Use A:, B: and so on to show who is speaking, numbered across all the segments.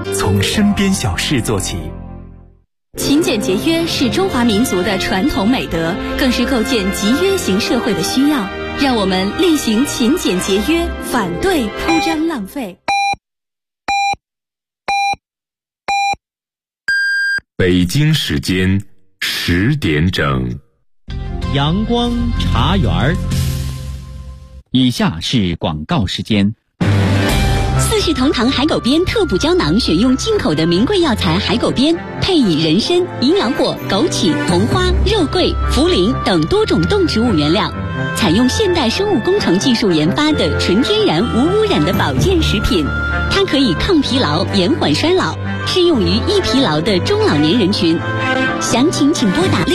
A: 从身边小事做起。
B: 勤俭节约是中华民族的传统美德，更是构建集约型社会的需要。让我们力行勤俭节约，反对铺张浪费。
A: 北京时间10点整，
C: 阳光茶园。以下是广告时间。
B: 四世同堂海狗鞭特补胶囊，选用进口的名贵药材海狗鞭，配以人参、营养果、枸杞、红花、肉桂、茯苓等多种动植物原料，采用现代生物工程技术研发的纯天然无污染的保健食品。它可以抗疲劳、延缓衰老，适用于易疲劳的中老年人群。详情请拨打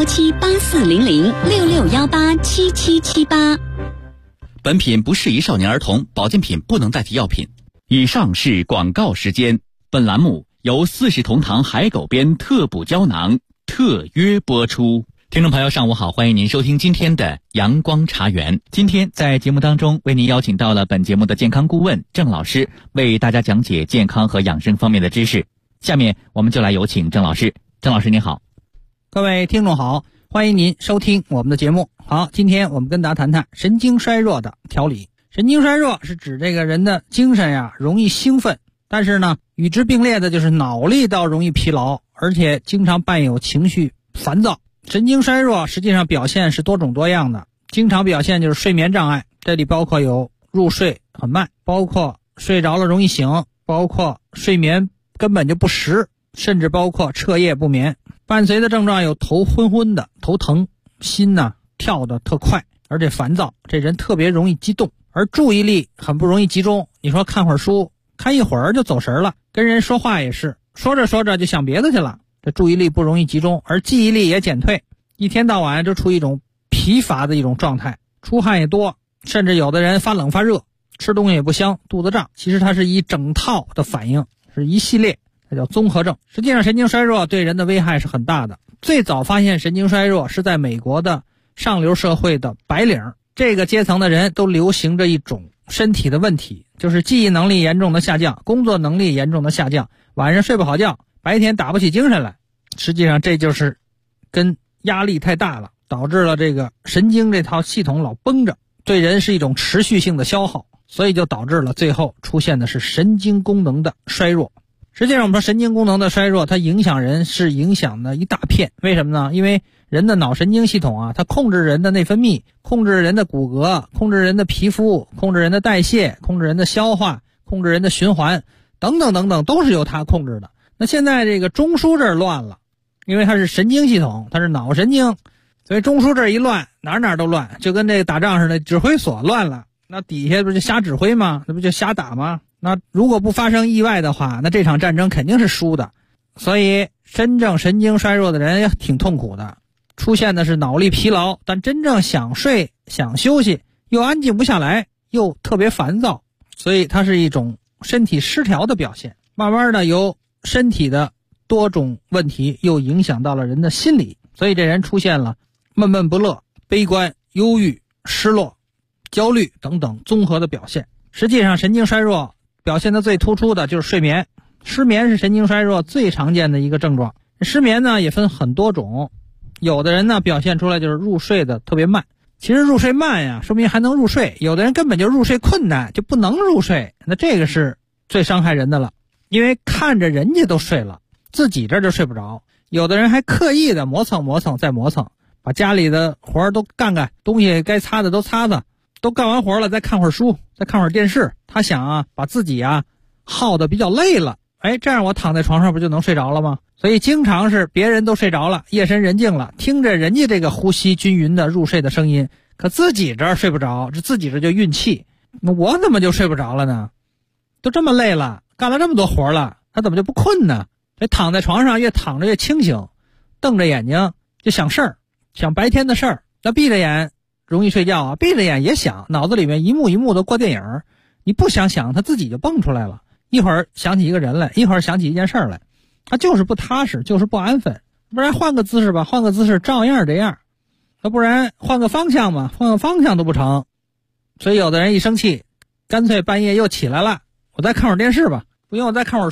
B: 6617840066187778。
C: 本品不适宜少年儿童，保健品不能代替药品。以上是广告时间。本栏目由四世同堂海狗鞭特补胶囊特约播出。听众朋友上午好，欢迎您收听今天的阳光茶园。今天在节目当中为您邀请到了本节目的健康顾问郑老师，为大家讲解健康和养生方面的知识。下面我们就来有请郑老师。郑老师您好。
D: 各位听众好，欢迎您收听我们的节目。好，今天我们跟大家谈谈神经衰弱的调理。神经衰弱是指这个人的精神呀容易兴奋，但是呢与之并列的就是脑力倒容易疲劳，而且经常伴有情绪烦躁。神经衰弱实际上表现是多种多样的，经常表现就是睡眠障碍，这里包括有入睡很慢，包括睡着了容易醒，包括睡眠根本就不实，甚至包括彻夜不眠。伴随的症状有头昏昏的、头疼、心呢跳得特快，而且烦躁，这人特别容易激动，而注意力很不容易集中。你说看会儿书，看一会儿就走神了，跟人说话也是，说着说着就想别的去了，这注意力不容易集中，而记忆力也减退，一天到晚就处于一种疲乏的一种状态，出汗也多，甚至有的人发冷发热，吃东西也不香，肚子胀。其实它是一整套的反应，是一系列，它叫综合症。实际上神经衰弱对人的危害是很大的。最早发现神经衰弱是在美国的上流社会的白领，这个阶层的人都流行着一种身体的问题，就是记忆能力严重的下降，工作能力严重的下降，晚上睡不好觉，白天打不起精神来。实际上这就是跟压力太大了，导致了这个神经这套系统老绷着，对人是一种持续性的消耗，所以就导致了最后出现的是神经功能的衰弱。实际上我们说神经功能的衰弱，它影响人是影响的一大片。为什么呢？因为人的脑神经系统啊，它控制人的内分泌，控制人的骨骼，控制人的皮肤，控制人的代谢，控制人的消化，控制人的循环等等等等，都是由它控制的。那现在这个中枢这儿乱了，因为它是神经系统，它是脑神经，所以中枢这儿一乱，哪儿都乱，就跟这个打仗似的，指挥所乱了，那底下不就瞎指挥吗？那不就瞎打吗？那如果不发生意外的话，那这场战争肯定是输的。所以真正神经衰弱的人也挺痛苦的，出现的是脑力疲劳，但真正想睡想休息又安静不下来，又特别烦躁，所以它是一种身体失调的表现。慢慢的由身体的多种问题又影响到了人的心理，所以这人出现了闷闷不乐、悲观、忧郁、失落、焦虑等等综合的表现。实际上神经衰弱表现的最突出的就是睡眠，失眠是神经衰弱最常见的一个症状。失眠呢也分很多种，有的人呢表现出来就是入睡的特别慢，其实入睡慢呀说明还能入睡，有的人根本就入睡困难，就不能入睡，那这个是最伤害人的了。因为看着人家都睡了，自己这就睡不着，有的人还刻意的磨蹭再磨蹭，把家里的活儿都干干，东西该擦的都擦擦，都干完活了再看会儿书，再看会儿电视，他想啊把自己啊耗得比较累了，这样我躺在床上不就能睡着了吗？所以经常是别人都睡着了，夜深人静了，听着人家这个呼吸均匀的入睡的声音，可自己这儿睡不着，自己这就运气，那我怎么就睡不着了呢？都这么累了，干了这么多活了，他怎么就不困呢？这躺在床上越躺着越清醒，瞪着眼睛就想事儿，想白天的事儿。那闭着眼容易睡觉啊，闭着眼也想，脑子里面一幕一幕的过电影，你不想想他自己就蹦出来了，一会儿想起一个人来，一会儿想起一件事儿来，他就是不踏实，就是不安分。不然换个姿势吧，换个姿势照样这样，要不然换个方向嘛，换个方向都不成。所以有的人一生气，干脆半夜又起来了，我再看会儿电视吧，不用我再看会儿书，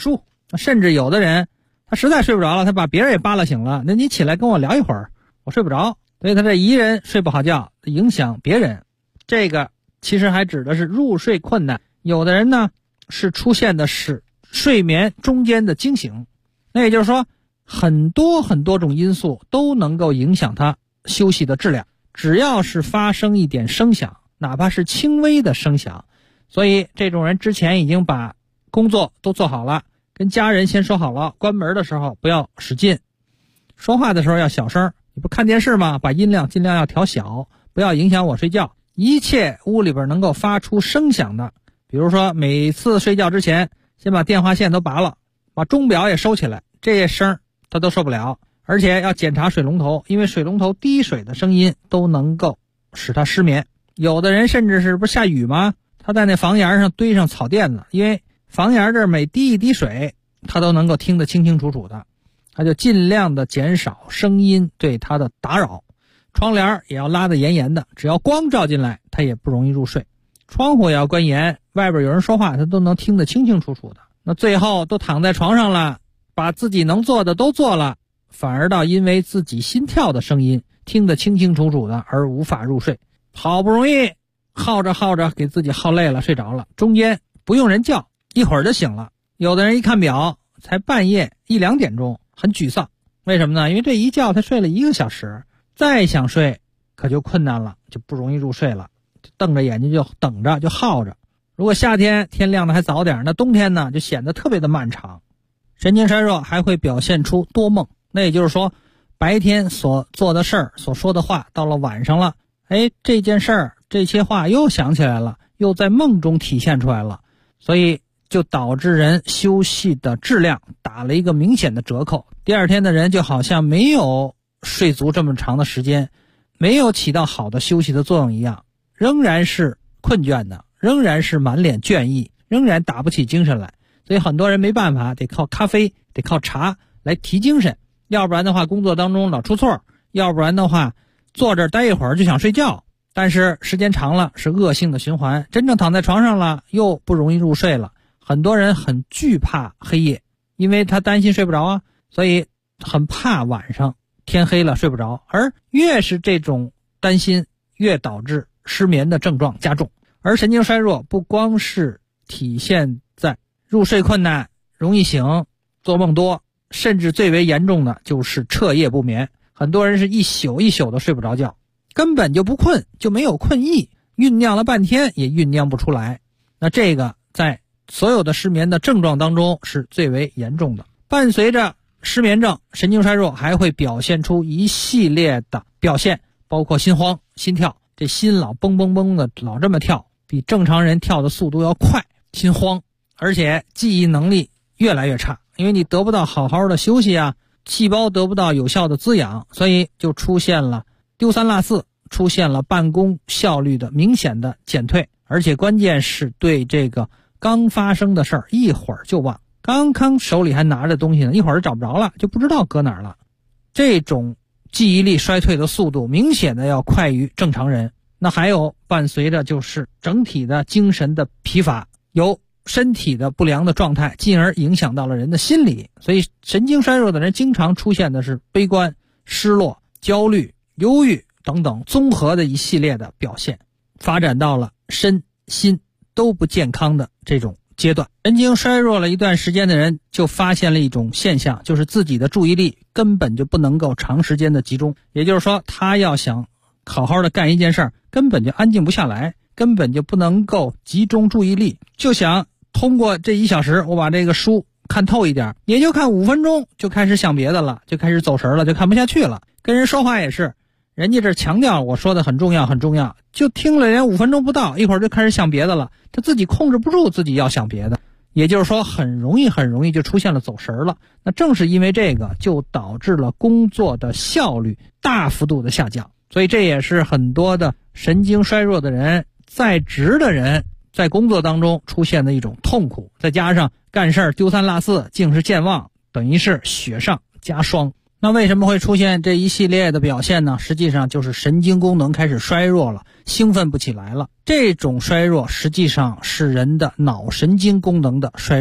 D: 甚至有的人他实在睡不着了，他把别人也扒拉醒了，那你起来跟我聊一会儿，我睡不着，所以他这一人睡不好觉，影响别人。这个其实还指的是入睡困难。有的人呢是出现的是睡眠中间的惊醒，那也就是说很多种因素都能够影响他休息的质量。只要是发生一点声响，哪怕是轻微的声响，所以这种人之前已经把工作都做好了，跟家人先说好了，关门的时候不要使劲，说话的时候要小声，你不看电视吗？把音量尽量要调小，不要影响我睡觉。一切屋里边能够发出声响的，比如说每次睡觉之前先把电话线都拔了，把钟表也收起来，这些声他都受不了。而且要检查水龙头，因为水龙头滴水的声音都能够使他失眠。有的人甚至是不是下雨吗？他在那房檐上堆上草垫子，因为房檐这儿每滴一滴水他都能够听得清清楚楚的，他就尽量的减少声音对他的打扰。窗帘也要拉得严严的，只要光照进来他也不容易入睡。窗户也要关严，外边有人说话他都能听得清清楚楚的。那最后都躺在床上了，把自己能做的都做了，反而到因为自己心跳的声音听得清清楚楚的而无法入睡。好不容易耗着给自己耗累了，睡着了，中间不用人叫一会儿就醒了。有的人一看表才半夜1、2点钟，很沮丧。为什么呢？因为这一觉他睡了1个小时，再想睡可就困难了，就不容易入睡了，就瞪着眼睛就等着，就耗着。如果夏天天亮的还早点，那冬天呢就显得特别的漫长。神经衰弱还会表现出多梦，那也就是说白天所做的事儿所说的话到了晚上了，这件事儿这些话又想起来了，又在梦中体现出来了，所以就导致人休息的质量打了一个明显的折扣。第二天的人就好像没有睡足这么长的时间，没有起到好的休息的作用一样，仍然是困倦的，仍然是满脸倦意，仍然打不起精神来。所以很多人没办法，得靠咖啡，得靠茶来提精神，要不然的话工作当中老出错，要不然的话坐这儿待一会儿就想睡觉，但是时间长了是恶性的循环，真正躺在床上了又不容易入睡了。很多人很惧怕黑夜，因为他担心睡不着啊，所以很怕晚上天黑了睡不着，而越是这种担心越导致失眠的症状加重。而神经衰弱不光是体现在入睡困难、容易醒、做梦多，甚至最为严重的就是彻夜不眠。很多人是一宿一宿的睡不着觉，根本就不困，就没有困意，酝酿了半天也酝酿不出来。那这个在所有的失眠的症状当中是最为严重的。伴随着失眠症，神经衰弱还会表现出一系列的表现，包括心慌、心跳，这心老蹦蹦蹦的老这么跳，比正常人跳的速度要快，心慌，而且记忆能力越来越差，因为你得不到好好的休息啊，细胞得不到有效的滋养，所以就出现了丢三落四，出现了办公效率的明显的减退，而且关键是对这个刚发生的事儿一会儿就忘，刚刚手里还拿着东西呢，一会儿找不着了，就不知道搁哪儿了。这种记忆力衰退的速度明显的要快于正常人。那还有伴随着就是整体的精神的疲乏，由身体的不良的状态进而影响到了人的心理，所以神经衰弱的人经常出现的是悲观、失落、焦虑、忧郁等等综合的一系列的表现，发展到了身心都不健康的这种阶段。神经衰弱了一段时间的人就发现了一种现象，就是自己的注意力根本就不能够长时间的集中，也就是说他要想好好的干一件事儿，根本就安静不下来，根本就不能够集中注意力，就想通过这1小时我把这个书看透一点，也就看5分钟就开始想别的了，就开始走神了，就看不下去了。跟人说话也是，人家这强调我说的很重要很重要，就听了连5分钟不到，一会儿就开始想别的了，他自己控制不住自己要想别的，也就是说很容易就出现了走神了。那正是因为这个，就导致了工作的效率大幅度的下降。所以这也是很多的神经衰弱的人，在职的人在工作当中出现的一种痛苦，再加上干事丢三落四，竟是健忘，等于是雪上加霜。那为什么会出现这一系列的表现呢？实际上就是神经功能开始衰弱了，兴奋不起来了。这种衰弱实际上是人的脑神经功能的衰弱。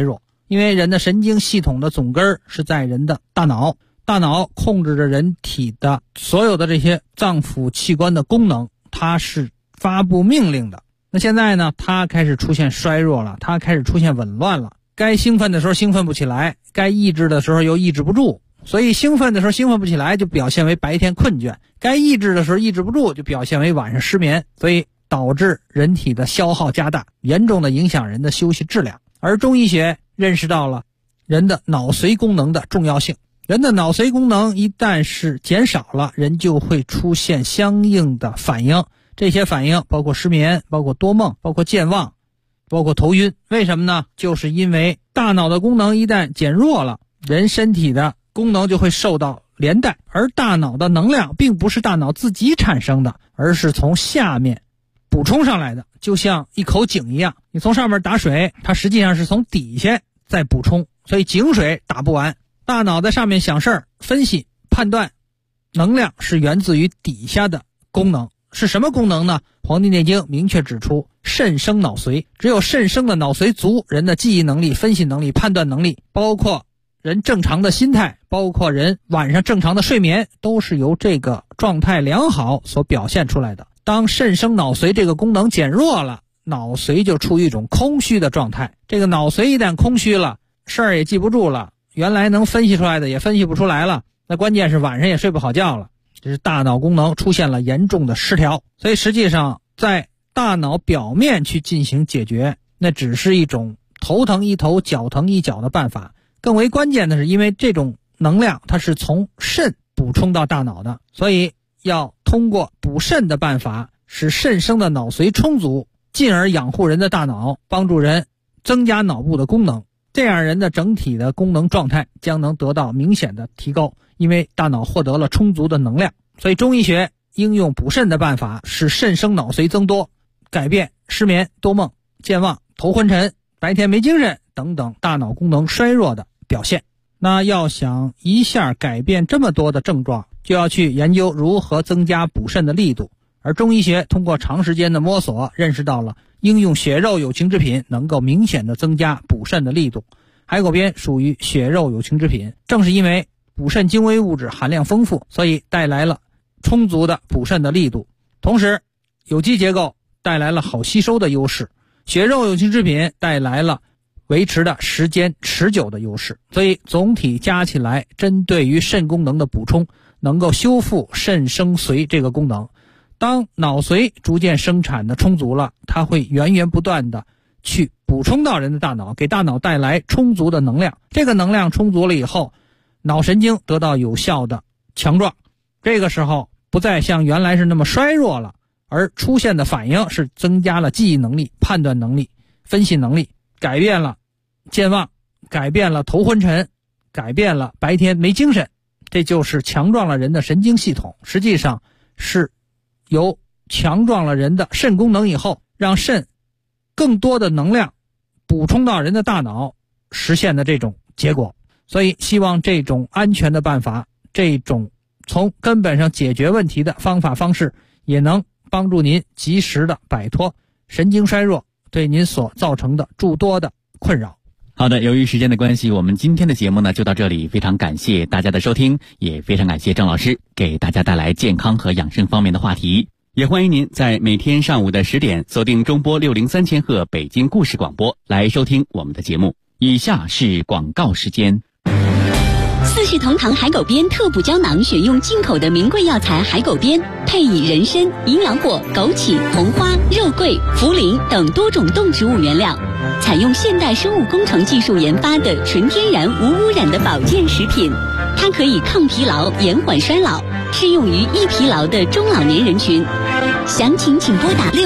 D: 因为人的神经系统的总根是在人的大脑，大脑控制着人体的所有的这些脏腑器官的功能，它是发布命令的。那现在呢，它开始出现衰弱了，它开始出现紊乱了，该兴奋的时候兴奋不起来，该抑制的时候又抑制不住，所以兴奋的时候兴奋不起来，就表现为白天困倦，该抑制的时候抑制不住，就表现为晚上失眠，所以导致人体的消耗加大，严重的影响人的休息质量。而中医学认识到了人的脑髓功能的重要性，人的脑髓功能一旦是减少了，人就会出现相应的反应，这些反应包括失眠，包括多梦，包括健忘，包括头晕。为什么呢？就是因为大脑的功能一旦减弱了，人身体的功能就会受到连带，而大脑的能量并不是大脑自己产生的，而是从下面补充上来的，就像一口井一样，你从上面打水，它实际上是从底下在补充，所以井水打不完。大脑在上面想事儿、分析、判断，能量是源自于底下的功能。是什么功能呢？黄帝内经明确指出，肾生脑髓，只有肾生的脑髓足，人的记忆能力、分析能力、判断能力，包括人正常的心态，包括人晚上正常的睡眠，都是由这个状态良好所表现出来的。当肾生脑髓这个功能减弱了，脑髓就处于一种空虚的状态。这个脑髓一旦空虚了，事儿也记不住了，原来能分析出来的也分析不出来了，那关键是晚上也睡不好觉了，这是大脑功能出现了严重的失调。所以实际上在大脑表面去进行解决，那只是一种头疼一头脚疼一脚的办法。更为关键的是，因为这种能量它是从肾补充到大脑的，所以要通过补肾的办法，使肾生的脑髓充足，进而养护人的大脑，帮助人增加脑部的功能，这样人的整体的功能状态将能得到明显的提高，因为大脑获得了充足的能量。所以中医学应用补肾的办法，使肾生脑髓增多，改变失眠、多梦、健忘、头昏沉、白天没精神等等大脑功能衰弱的表现。那要想一下改变这么多的症状，就要去研究如何增加补肾的力度。而中医学通过长时间的摸索，认识到了应用血肉有情之品能够明显的增加补肾的力度。海狗鞭属于血肉有情之品，正是因为补肾精微物质含量丰富，所以带来了充足的补肾的力度，同时有机结构带来了好吸收的优势，血肉有情之品带来了维持的时间持久的优势。所以总体加起来，针对于肾功能的补充，能够修复肾生髓这个功能。当脑髓逐渐生产的充足了，它会源源不断的去补充到人的大脑，给大脑带来充足的能量。这个能量充足了以后，脑神经得到有效的强壮，这个时候不再像原来是那么衰弱了，而出现的反应是增加了记忆能力、判断能力、分析能力，改变了健忘，改变了头昏沉，改变了白天没精神。这就是强壮了人的神经系统，实际上是由强壮了人的肾功能以后，让肾更多的能量补充到人的大脑实现的这种结果。所以希望这种安全的办法，这种从根本上解决问题的方法方式，也能帮助您及时的摆脱神经衰弱对您所造成的诸多的困扰。
C: 好的，由于时间的关系，我们今天的节目呢就到这里，非常感谢大家的收听，也非常感谢郑老师给大家带来健康和养生方面的话题。也欢迎您在每天上午的10点锁定中波603千赫北京故事广播来收听我们的节目。以下是广告时间。
B: 四世同堂海狗鞭特补胶囊选用进口的名贵药材海狗鞭，配以人参、营养果、枸杞、红花、肉桂、茯苓等多种动植物原料，采用现代生物工程技术研发的纯天然无污染的保健食品。它可以抗疲劳、延缓衰老，适用于易疲劳的中老年人群。详情请拨打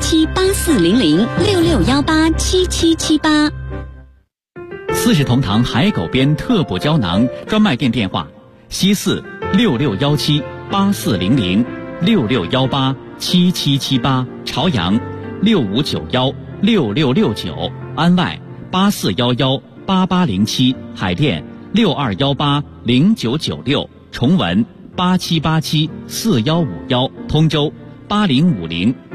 B: 66178400 66187778。
C: 四世同堂海狗鞭特补胶囊专卖店电话：西四66178400 66187778，朝阳65916669，安外84118807，海淀62180996，重文87874151，通州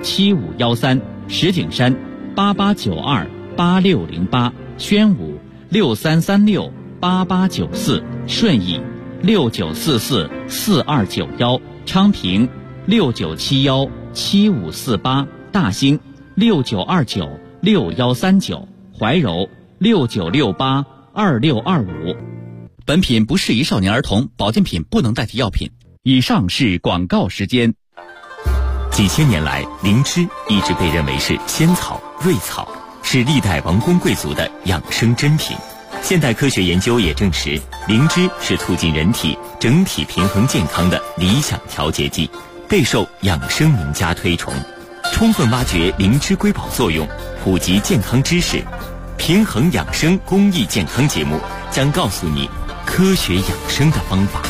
C: 80507513，石景山88928608，宣武 63368894，顺义69444291，昌平69717548，大兴69296139，怀柔69682625。本品不适宜少年儿童，保健品不能代替药品。以上是广告时间。
A: 几千年来，灵芝一直被认为是仙草、瑞草，是历代王公贵族的养生珍品。现代科学研究也证实，灵芝是促进人体整体平衡健康的理想调节剂，备受养生名家推崇。充分挖掘灵芝瑰宝作用，普及健康知识，平衡养生公益健康节目将告诉你科学养生的方法。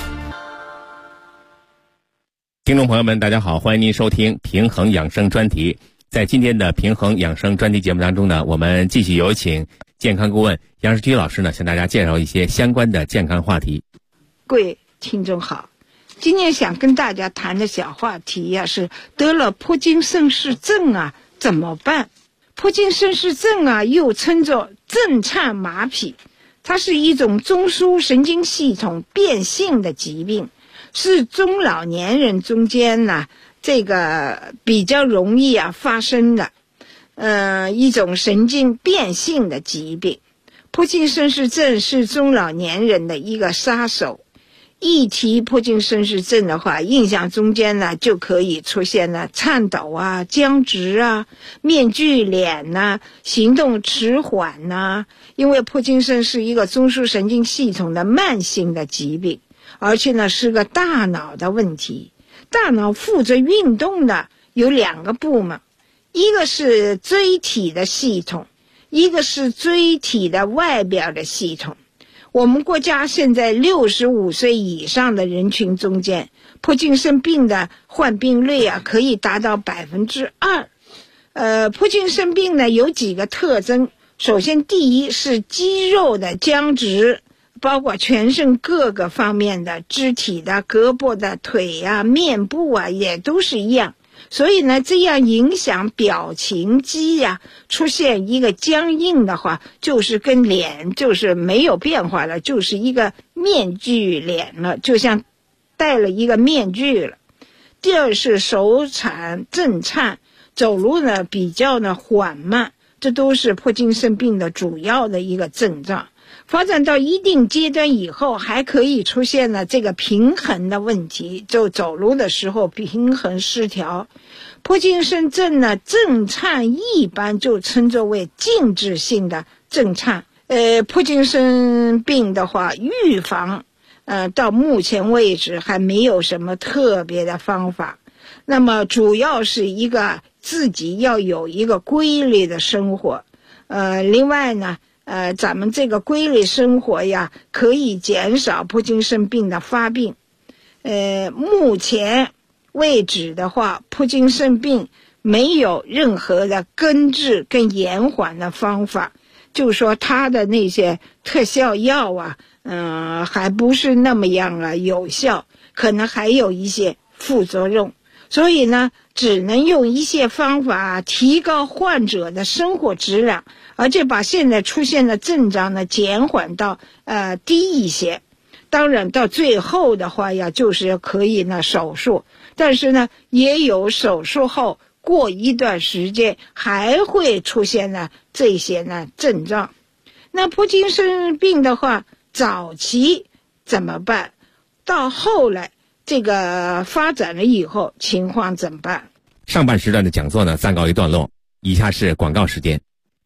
E: 听众朋友们，大家好，欢迎您收听平衡养生专题。在今天的平衡养生专题节目当中呢，我们继续有请健康顾问杨世军老师呢，向大家介绍一些相关的健康话题。
F: 各位听众好，今天想跟大家谈的小话题呀，是得了帕金森氏症啊怎么办？帕金森氏症啊又称作震颤麻痹，它是一种中枢神经系统变性的疾病，是中老年人中间呢这个比较容易发生的一种神经变性的疾病。帕金森氏症是中老年人的一个杀手。一提帕金森氏症的话，印象中间呢就可以出现了颤抖啊、僵直啊、面具脸呐、行动迟缓呐。因为帕金森是一个中枢神经系统的慢性的疾病，而且呢是个大脑的问题。大脑负责运动的有两个部门，一个是椎体的系统，一个是椎体的外表的系统。我们国家现在65岁以上的人群中间，帕金森病的患病率可以达到 2%。帕金森病呢有几个特征，首先第一是肌肉的僵直，包括全身各个方面的肢体的胳膊的腿啊、面部也都是一样。所以呢，这样影响表情肌出现一个僵硬的话，就是跟脸就是没有变化了，就是一个面具脸了，就像戴了一个面具了。第二是手颤震颤，走路呢比较缓慢，这都是帕金森病的主要的一个症状。发展到一定阶段以后，还可以出现了这个平衡的问题，就走路的时候平衡失调。帕金森症呢，震颤一般就称作为静止性的震颤。帕金森病的话，预防到目前为止还没有什么特别的方法。那么主要是一个自己要有一个规律的生活。另外呢，咱们这个规律生活可以减少帕金森病的发病。目前为止的话，帕金森病没有任何的根治跟延缓的方法，就是说它的那些特效药还不是那么样有效，可能还有一些副作用。所以呢，只能用一些方法提高患者的生活质量，而且把现在出现的症状呢减缓到低一些。当然到最后的话就是可以手术，但是呢也有手术后过一段时间还会出现这些症状。那帕金森病的话，早期怎么办？到后来这个发展了以后情况怎么办？
E: 上半时段的讲座呢暂告一段落，以下是广告时间。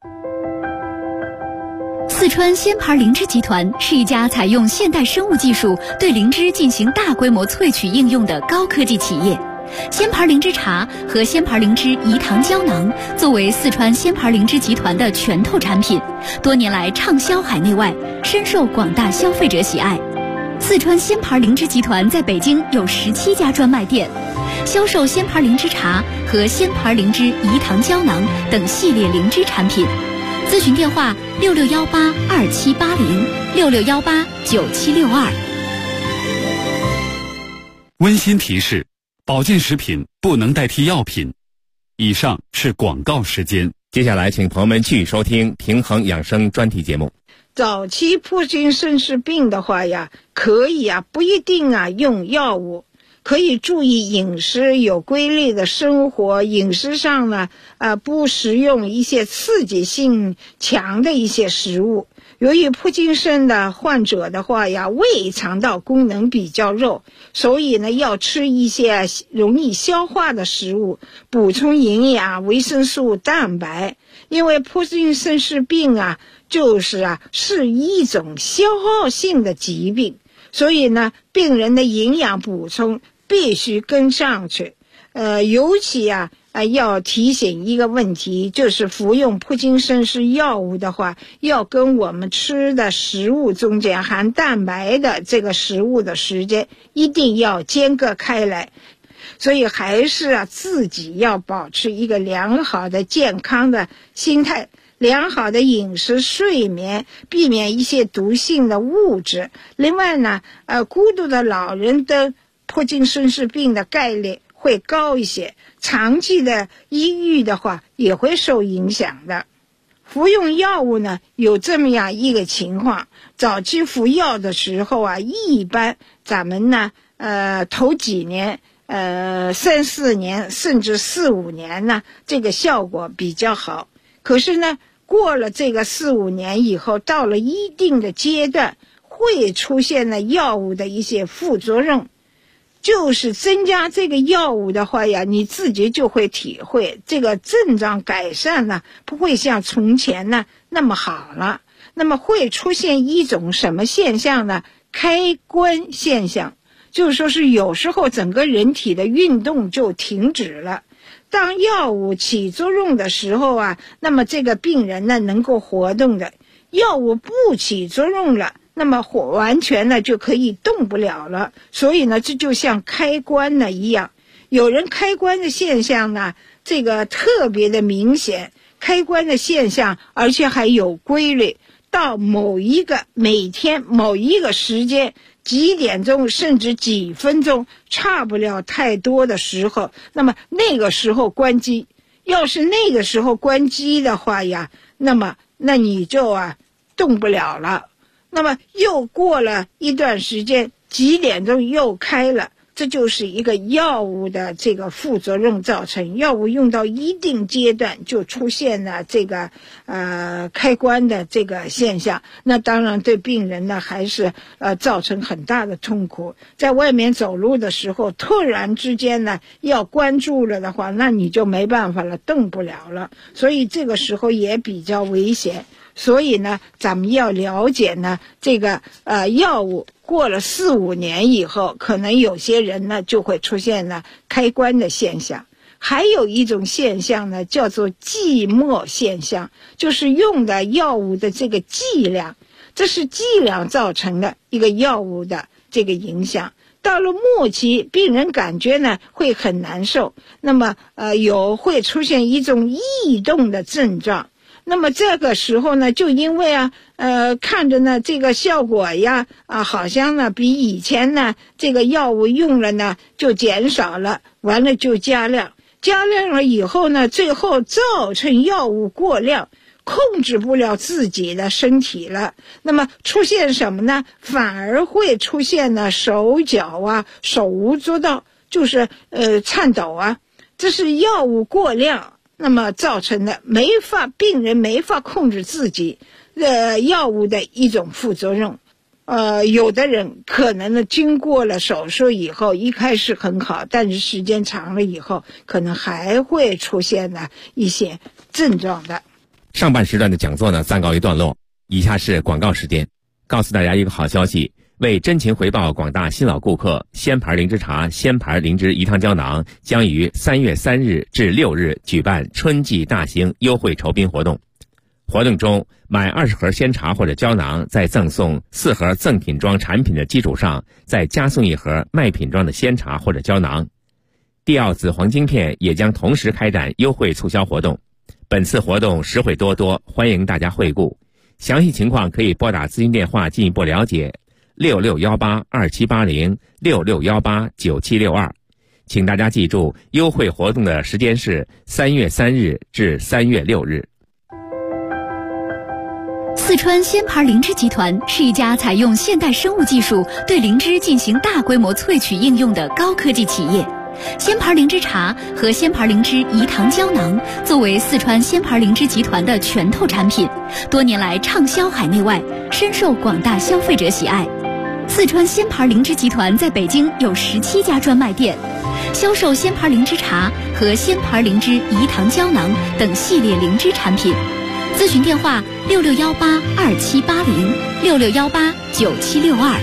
B: 四川仙牌灵芝集团是一家采用现代生物技术对灵芝进行大规模萃取应用的高科技企业。仙牌灵芝茶和仙牌灵芝饴糖胶囊作为四川仙牌灵芝集团的拳头产品，多年来畅销海内外，深受广大消费者喜爱。四川仙牌灵芝集团在北京有17家专卖店，销售仙牌灵芝茶和仙牌灵芝饴糖胶囊等系列灵芝产品。咨询电话66182780，66189762。
A: 温馨提示：保健食品不能代替药品。以上是广告时间。
E: 接下来请朋友们继续收听平衡养生专题节目。
F: 早期帕金森氏病的话呀，可以不一定用药物，可以注意饮食，有规律的生活，饮食上呢不食用一些刺激性强的一些食物。由于帕金森的患者的话呀，胃肠道功能比较弱，所以呢要吃一些容易消化的食物，补充营养、维生素、蛋白。因为帕金森氏病是一种消耗性的疾病，所以呢病人的营养补充必须跟上去。尤其要提醒一个问题，就是服用帕金森氏药物的话，要跟我们吃的食物中间含蛋白的这个食物的时间一定要间隔开来。所以还是自己要保持一个良好的健康的心态，良好的饮食、睡眠，避免一些毒性的物质。另外呢孤独的老人的帕金森氏病的概率会高一些，长期的抑郁的话也会受影响的。服用药物呢有这么样一个情况，早期服药的时候一般咱们呢头几年3、4年甚至4、5年呢这个效果比较好。可是呢过了这个4、5年以后，到了一定的阶段，会出现了药物的一些副作用。就是增加这个药物的话呀，你自己就会体会这个症状改善呢不会像从前呢那么好了。那么会出现一种什么现象呢？开关现象，就是说是有时候整个人体的运动就停止了。当药物起作用的时候那么这个病人呢能够活动的；药物不起作用了，那么完全呢就可以动不了了。所以呢这就像开关呢一样，有人开关的现象呢这个特别的明显，开关的现象而且还有规律，到每天某一个时间几点钟甚至几分钟差不了太多的时候，那么那个时候关机。要是那个时候关机的话呀，那你就动不了了。那么又过了一段时间，几点钟又开了，这就是一个药物的这个副作用造成。药物用到一定阶段就出现了这个开关的这个现象，那当然对病人呢还是造成很大的痛苦。在外面走路的时候突然之间呢要关住了的话，那你就没办法了，动不了了，所以这个时候也比较危险。所以呢咱们要了解呢这个药物过了4、5年以后，可能有些人呢就会出现了开关的现象。还有一种现象呢叫做剂末现象，就是用的药物的这个剂量，这是剂量造成的一个药物的这个影响。到了末期，病人感觉呢会很难受，那么会出现一种异动的症状。那么这个时候呢，就因为看着呢这个效果呀好像呢比以前呢这个药物用了呢就减少了，完了就加量了以后呢，最后造成药物过量，控制不了自己的身体了。那么出现什么呢？反而会出现呢手脚手舞足蹈，就是颤抖这是药物过量那么造成的，病人没法控制自己药物的一种副作用。有的人可能呢经过了手术以后一开始很好，但是时间长了以后可能还会出现呢一些症状的。
E: 上半时段的讲座呢暂告一段落，以下是广告时间。告诉大家一个好消息，为真情回报广大新老顾客，仙牌灵芝茶、仙牌灵芝饴汤胶囊将于3月3日至6日举办春季大型优惠酬宾活动。活动中，买20盒鲜茶或者胶囊，在赠送4盒赠品装产品的基础上，再加送1盒卖品装的鲜茶或者胶囊。帝奥紫黄晶片也将同时开展优惠促销活动。本次活动实惠多多，欢迎大家惠顾。详细情况可以拨打咨询电话进一步了解，66182780 66189762。请大家记住，优惠活动的时间是3月3日至3月6日。
G: 四川鲜牌灵芝集团是一家采用现代生物技术对灵芝进行大规模萃取应用的高科技企业。鲜牌灵芝茶和鲜牌灵芝饴糖胶囊作为四川鲜牌灵芝集团的拳头产品，多年来畅销海内外，深受广大消费者喜爱。四川鲜牌灵芝集团在北京有17家专卖店，销售鲜牌灵芝茶和鲜牌灵芝饴糖胶囊等系列灵芝产品。咨询电话66182780，66189762。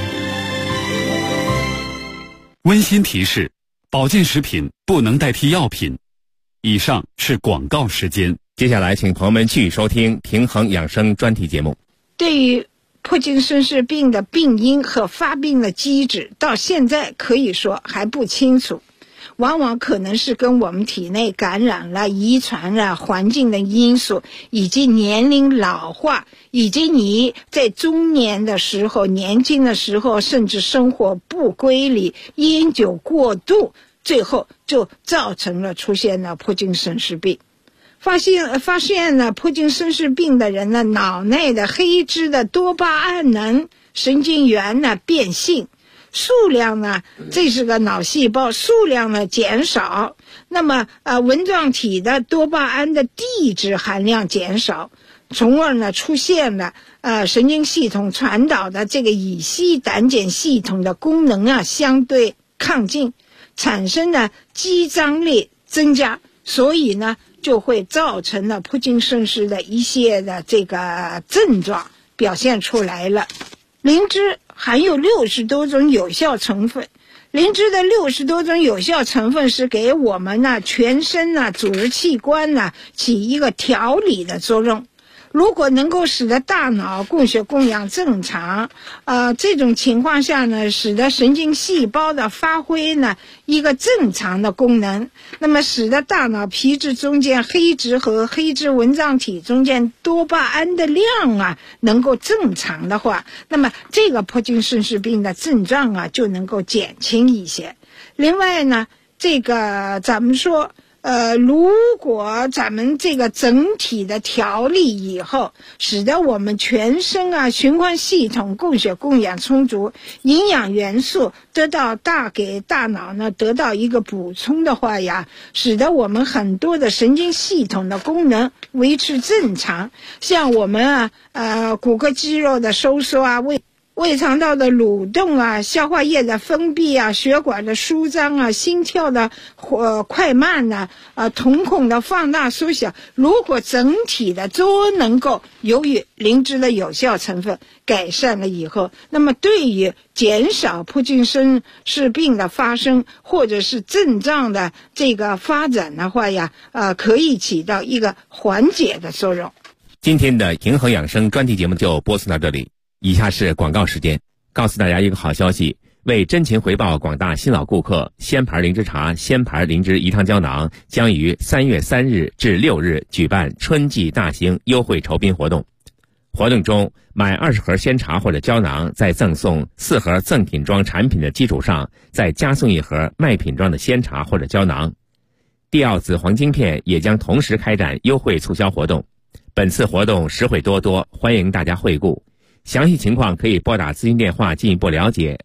H: 温馨提示：保健食品不能代替药品。以上是广告时间。
E: 接下来，请朋友们继续收听平衡养生专题节目。
F: 对于帕金森氏病的病因和发病的机制，到现在可以说还不清楚。往往可能是跟我们体内感染了、遗传了、环境的因素，以及年龄老化，以及你在中年的时候、年轻的时候，甚至生活不规律、烟酒过度，最后就造成了出现了帕金森氏病。发现了帕金森氏病的人呢，脑内的黑质的多巴胺能神经元呢变性。数量呢，这是个脑细胞数量呢减少，那么纹状体的多巴胺的地质含量减少，从而呢出现了神经系统传导的这个乙烯胆碱系统的功能啊相对亢进，产生了肌张力增加，所以呢就会造成了帕金森氏的一些的这个症状表现出来了。灵芝含有60多种有效成分，灵芝的60多种有效成分是给我们呢全身呢组织器官呢起一个调理的作用。如果能够使得大脑供血供氧正常，这种情况下呢，使得神经细胞的发挥呢一个正常的功能，那么使得大脑皮质中间黑质和黑质纹状体中间多巴胺的量啊能够正常的话，那么这个帕金森氏病的症状啊就能够减轻一些。另外呢，这个咱们说如果咱们这个整体的调理以后，使得我们全身啊循环系统供血供氧充足，营养元素得到给大脑呢得到一个补充的话呀，使得我们很多的神经系统的功能维持正常，像我们骨骼肌肉的收缩啊，胃肠道的蠕动啊，消化液的分泌啊，血管的舒张啊，心跳的快慢啊，瞳孔的放大缩小，如果整体的都能够由于灵芝的有效成分改善了以后，那么对于减少帕金森氏病的发生或者是症状的这个发展的话呀，可以起到一个缓解的作用。
E: 今天的平衡养生专题节目就播送到这里。以下是广告时间，告诉大家一个好消息，为真情回报广大新老顾客，鲜牌灵芝茶、鲜牌灵芝饴糖胶囊将于3月3日至6日举办春季大型优惠酬宾活动。活动中，买20盒鲜茶或者胶囊，在赠送4盒赠品装产品的基础上，再加送1盒卖品装的鲜茶或者胶囊。帝奥紫黄晶片也将同时开展优惠促销活动。本次活动实惠多多，欢迎大家惠顾。详细情况可以拨打咨询电话进一步了解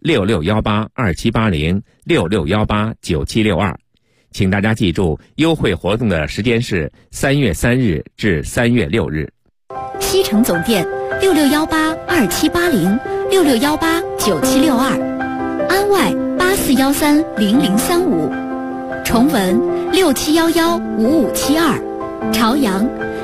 E: ，66182780，66189762。请大家记住，优惠活动的时间是3月3日至3月6日。
G: 西城总店66182780，66189762。安外84130035，崇文67115572，朝阳